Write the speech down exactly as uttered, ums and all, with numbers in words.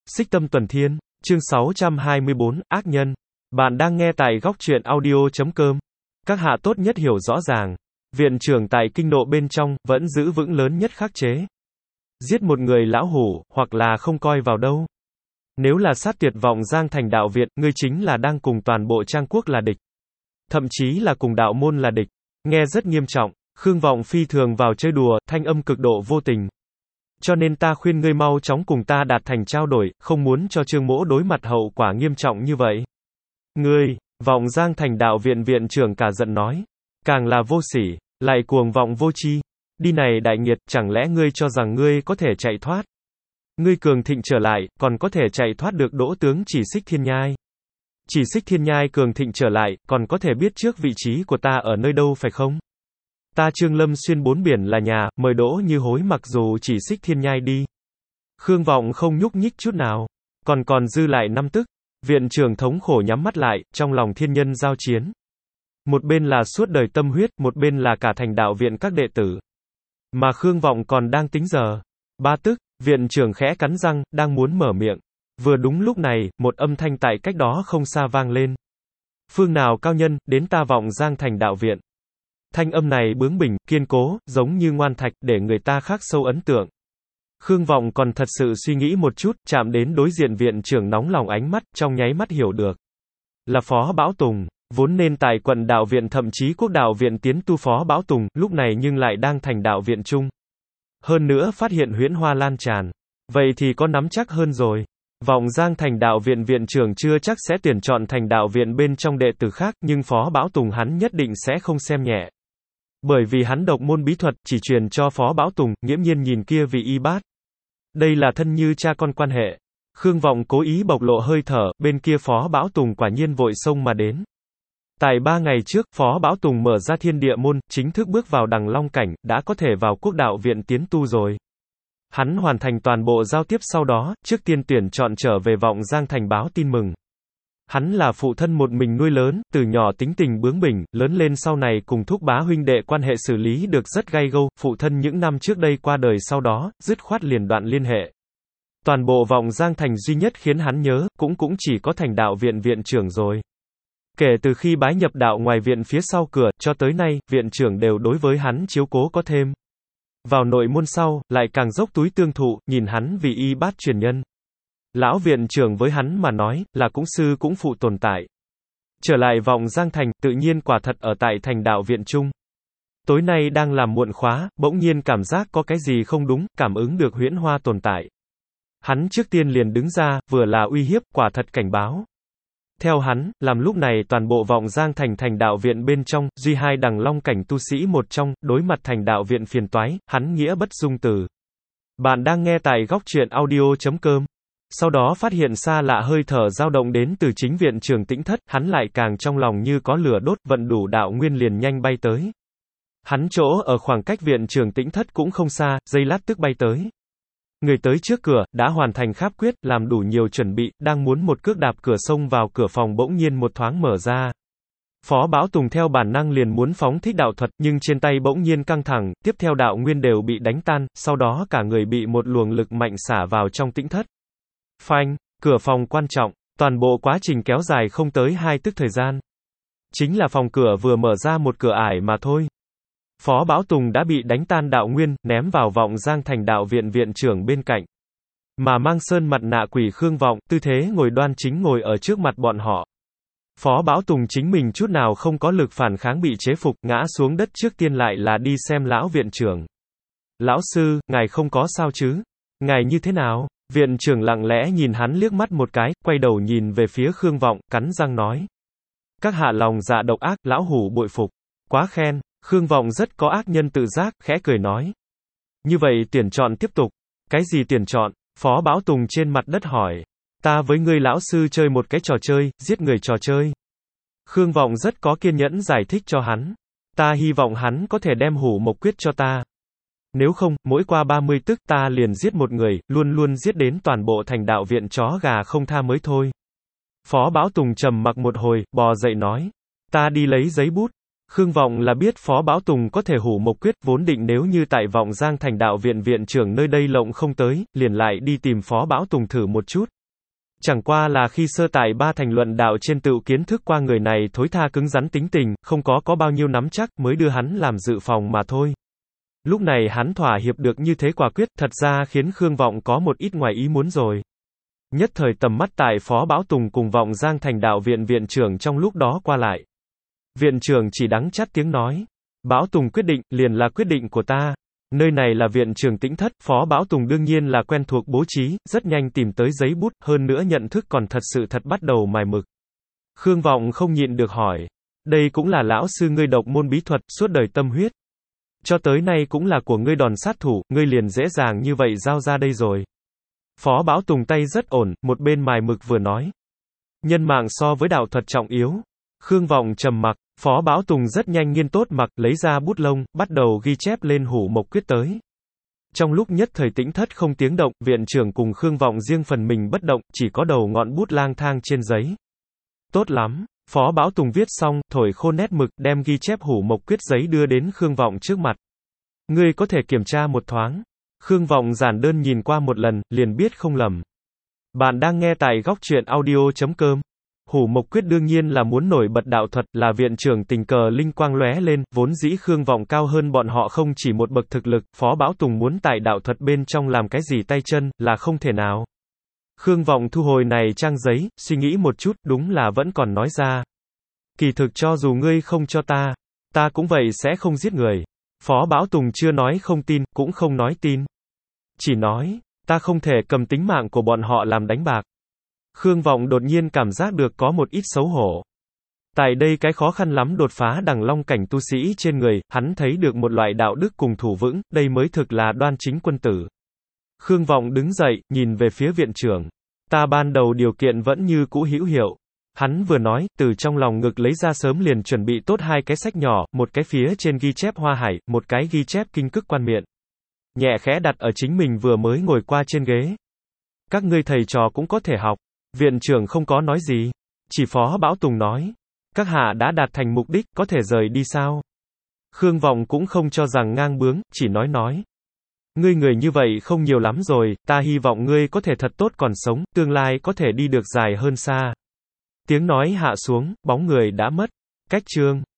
Xích Tâm Tuần Thiên, chương sáu trăm hai mươi bốn, Ác Nhân. Bạn đang nghe tại góc truyện audio chấm com. Các hạ tốt nhất hiểu rõ ràng. Viện trưởng tại kinh nộ bên trong, vẫn giữ vững lớn nhất khắc chế. Giết một người lão hủ, hoặc là không coi vào đâu. Nếu là sát tuyệt vọng Giang Thành đạo viện, ngươi chính là đang cùng toàn bộ Trang Quốc là địch. Thậm chí là cùng đạo môn là địch. Nghe rất nghiêm trọng. Khương Vọng phi thường vào chơi đùa, thanh âm cực độ vô tình. Cho nên ta khuyên ngươi mau chóng cùng ta đạt thành trao đổi, không muốn cho Trương Mỗ đối mặt hậu quả nghiêm trọng như vậy. Ngươi, Vọng Giang Thành đạo viện viện trưởng cả giận nói. Càng là vô sỉ, lại cuồng vọng vô tri. Đi này đại nghiệt, chẳng lẽ ngươi cho rằng ngươi có thể chạy thoát? Ngươi cường thịnh trở lại, còn có thể chạy thoát được đỗ tướng Chỉ Xích Thiên Nhai. Chỉ Xích Thiên Nhai cường thịnh trở lại, còn có thể biết trước vị trí của ta ở nơi đâu phải không? Ta Trương Lâm xuyên bốn biển là nhà, mời Đỗ Như Hối mặc dù Chỉ Xích Thiên Nhai đi. Khương Vọng không nhúc nhích chút nào. Còn còn dư lại năm tức. Viện trưởng thống khổ nhắm mắt lại, trong lòng thiên nhân giao chiến. Một bên là suốt đời tâm huyết, một bên là cả thành đạo viện các đệ tử. Mà Khương Vọng còn đang tính giờ. Ba tức, viện trưởng khẽ cắn răng, đang muốn mở miệng. Vừa đúng lúc này, một âm thanh tại cách đó không xa vang lên. Phương nào cao nhân, đến ta Vọng Giang Thành đạo viện. Thanh âm này bướng bỉnh, kiên cố, giống như ngoan thạch, để người ta khắc sâu ấn tượng. Khương Vọng còn thật sự suy nghĩ một chút, chạm đến đối diện viện trưởng nóng lòng ánh mắt, trong nháy mắt hiểu được. Là Phó Bảo Tùng, vốn nên tại quận đạo viện thậm chí quốc đạo viện tiến tu Phó Bảo Tùng, lúc này nhưng lại đang thành đạo viện chung. Hơn nữa phát hiện huyễn hoa lan tràn. Vậy thì có nắm chắc hơn rồi. Vọng Giang Thành đạo viện viện trưởng chưa chắc sẽ tuyển chọn thành đạo viện bên trong đệ tử khác, nhưng Phó Bảo Tùng hắn nhất định sẽ không xem nhẹ. Bởi vì hắn độc môn bí thuật, chỉ truyền cho Phó Bảo Tùng, nghiễm nhiên nhìn kia vị y bát. Đây là thân như cha con quan hệ. Khương Vọng cố ý bộc lộ hơi thở, bên kia Phó Bảo Tùng quả nhiên vội xông mà đến. Tại ba ngày trước, Phó Bảo Tùng mở ra thiên địa môn, chính thức bước vào đằng long cảnh, đã có thể vào quốc đạo viện tiến tu rồi. Hắn hoàn thành toàn bộ giao tiếp sau đó, trước tiên tuyển chọn trở về Vọng Giang Thành báo tin mừng. Hắn là phụ thân một mình nuôi lớn, từ nhỏ tính tình bướng bỉnh, lớn lên sau này cùng thúc bá huynh đệ quan hệ xử lý được rất gay gâu, phụ thân những năm trước đây qua đời sau đó, dứt khoát liền đoạn liên hệ. Toàn bộ Vọng Giang Thành duy nhất khiến hắn nhớ, cũng cũng chỉ có thành đạo viện viện trưởng rồi. Kể từ khi bái nhập đạo ngoài viện phía sau cửa, cho tới nay, viện trưởng đều đối với hắn chiếu cố có thêm. Vào nội môn sau, lại càng dốc túi tương thụ, nhìn hắn vì y bát truyền nhân. Lão viện trưởng với hắn mà nói, là cũng sư cũng phụ tồn tại. Trở lại Vọng Giang Thành, tự nhiên quả thật ở tại thành đạo viện chung. Tối nay đang làm muộn khóa, bỗng nhiên cảm giác có cái gì không đúng, cảm ứng được huyễn hoa tồn tại. Hắn trước tiên liền đứng ra, vừa là uy hiếp, quả thật cảnh báo. Theo hắn, làm lúc này toàn bộ Vọng Giang Thành thành đạo viện bên trong, duy hai đằng long cảnh tu sĩ một trong, đối mặt thành đạo viện phiền toái, hắn nghĩa bất dung từ. Bạn đang nghe tại góc truyện audio chấm com. Sau đó phát hiện xa lạ hơi thở dao động đến từ chính viện trưởng Tĩnh Thất, hắn lại càng trong lòng như có lửa đốt, vận đủ đạo nguyên liền nhanh bay tới. Hắn chỗ ở khoảng cách viện trưởng Tĩnh Thất cũng không xa, giây lát tức bay tới. Người tới trước cửa, đã hoàn thành kháp quyết, làm đủ nhiều chuẩn bị, đang muốn một cước đạp cửa xông vào cửa phòng bỗng nhiên một thoáng mở ra. Phó Bảo Tùng theo bản năng liền muốn phóng thích đạo thuật, nhưng trên tay bỗng nhiên căng thẳng, tiếp theo đạo nguyên đều bị đánh tan, sau đó cả người bị một luồng lực mạnh xả vào trong Tĩnh Thất. Phanh, cửa phòng quan trọng, toàn bộ quá trình kéo dài không tới hai tức thời gian. Chính là phòng cửa vừa mở ra một cửa ải mà thôi. Phó Bảo Tùng đã bị đánh tan đạo nguyên, ném vào Vọng Giang Thành đạo viện viện trưởng bên cạnh. Mà mang sơn mặt nạ quỷ Khương Vọng, tư thế ngồi đoan chính ngồi ở trước mặt bọn họ. Phó Bảo Tùng chính mình chút nào không có lực phản kháng bị chế phục, ngã xuống đất trước tiên lại là đi xem lão viện trưởng. Lão sư, ngài không có sao chứ? Ngài như thế nào? Viện trưởng lặng lẽ nhìn hắn liếc mắt một cái, quay đầu nhìn về phía Khương Vọng, cắn răng nói. Các hạ lòng dạ độc ác, lão hủ bội phục. Quá khen. Khương Vọng rất có ác nhân tự giác, khẽ cười nói. Như vậy tuyển chọn tiếp tục. Cái gì tuyển chọn? Phó Bảo Tùng trên mặt đất hỏi. Ta với ngươi lão sư chơi một cái trò chơi, giết người trò chơi. Khương Vọng rất có kiên nhẫn giải thích cho hắn. Ta hy vọng hắn có thể đem hủ mộc quyết cho ta. Nếu không, mỗi qua ba mươi tức ta liền giết một người, luôn luôn giết đến toàn bộ thành đạo viện chó gà không tha mới thôi. Phó Bảo Tùng trầm mặc một hồi, bò dậy nói. Ta đi lấy giấy bút. Khương Vọng là biết Phó Bảo Tùng có thể hủ Mộc Quyết, vốn định nếu như tại Vọng Giang Thành đạo viện viện trưởng nơi đây lộng không tới, liền lại đi tìm Phó Bảo Tùng thử một chút. Chẳng qua là khi sơ tại ba thành luận đạo trên tựu kiến thức qua người này thối tha cứng rắn tính tình, không có có bao nhiêu nắm chắc mới đưa hắn làm dự phòng mà thôi. Lúc này hắn thỏa hiệp được như thế quả quyết, thật ra khiến Khương Vọng có một ít ngoài ý muốn rồi. Nhất thời tầm mắt tại Phó Bảo Tùng cùng Vọng Giang Thành đạo viện viện trưởng trong lúc đó qua lại. Viện trưởng chỉ đắng chát tiếng nói. Bảo Tùng quyết định, liền là quyết định của ta. Nơi này là viện trưởng Tĩnh Thất, Phó Bảo Tùng đương nhiên là quen thuộc bố trí, rất nhanh tìm tới giấy bút, hơn nữa nhận thức còn thật sự thật bắt đầu mài mực. Khương Vọng không nhịn được hỏi. Đây cũng là lão sư ngươi độc môn bí thuật, suốt đời tâm huyết. Cho tới nay cũng là của ngươi đòn sát thủ, ngươi liền dễ dàng như vậy giao ra đây rồi. Phó Bảo Tùng tay rất ổn, một bên mài mực vừa nói. Nhân mạng so với đạo thuật trọng yếu. Khương Vọng trầm mặc, Phó Bảo Tùng rất nhanh nghiên tốt mặc, lấy ra bút lông, bắt đầu ghi chép lên hủ Mộc Quyết tới. Trong lúc nhất thời Tĩnh Thất không tiếng động, viện trưởng cùng Khương Vọng riêng phần mình bất động, chỉ có đầu ngọn bút lang thang trên giấy. Tốt lắm, Phó Bảo Tùng viết xong, thổi khô nét mực, đem ghi chép hủ Mộc Quyết giấy đưa đến Khương Vọng trước mặt. Ngươi có thể kiểm tra một thoáng. Khương Vọng giản đơn nhìn qua một lần, liền biết không lầm. Bạn đang nghe tại góc truyện audio chấm com. Hủ Mộc Quyết đương nhiên là muốn nổi bật đạo thuật, là viện trưởng tình cờ linh quang lóe lên, vốn dĩ Khương Vọng cao hơn bọn họ không chỉ một bậc thực lực, Phó Bảo Tùng muốn tại đạo thuật bên trong làm cái gì tay chân, là không thể nào. Khương Vọng thu hồi này trang giấy, suy nghĩ một chút, đúng là vẫn còn nói ra. Kỳ thực cho dù ngươi không cho ta, ta cũng vậy sẽ không giết người. Phó Bảo Tùng chưa nói không tin, cũng không nói tin. Chỉ nói, ta không thể cầm tính mạng của bọn họ làm đánh bạc. Khương Vọng đột nhiên cảm giác được có một ít xấu hổ. Tại đây cái khó khăn lắm đột phá đằng long cảnh tu sĩ trên người, hắn thấy được một loại đạo đức cùng thủ vững, đây mới thực là đoan chính quân tử. Khương Vọng đứng dậy, nhìn về phía viện trưởng. Ta ban đầu điều kiện vẫn như cũ hữu hiệu. Hắn vừa nói, từ trong lòng ngực lấy ra sớm liền chuẩn bị tốt hai cái sách nhỏ, một cái phía trên ghi chép Hoa Hải, một cái ghi chép Kinh Cức Quan Miện. Nhẹ khẽ đặt ở chính mình vừa mới ngồi qua trên ghế. Các ngươi thầy trò cũng có thể học. Viện trưởng không có nói gì. Chỉ Phó Bảo Tùng nói. Các hạ đã đạt thành mục đích, có thể rời đi sao? Khương Vọng cũng không cho rằng ngang bướng, chỉ nói nói. Ngươi người như vậy không nhiều lắm rồi, ta hy vọng ngươi có thể thật tốt còn sống, tương lai có thể đi được dài hơn xa. Tiếng nói hạ xuống, bóng người đã mất. Cách chương.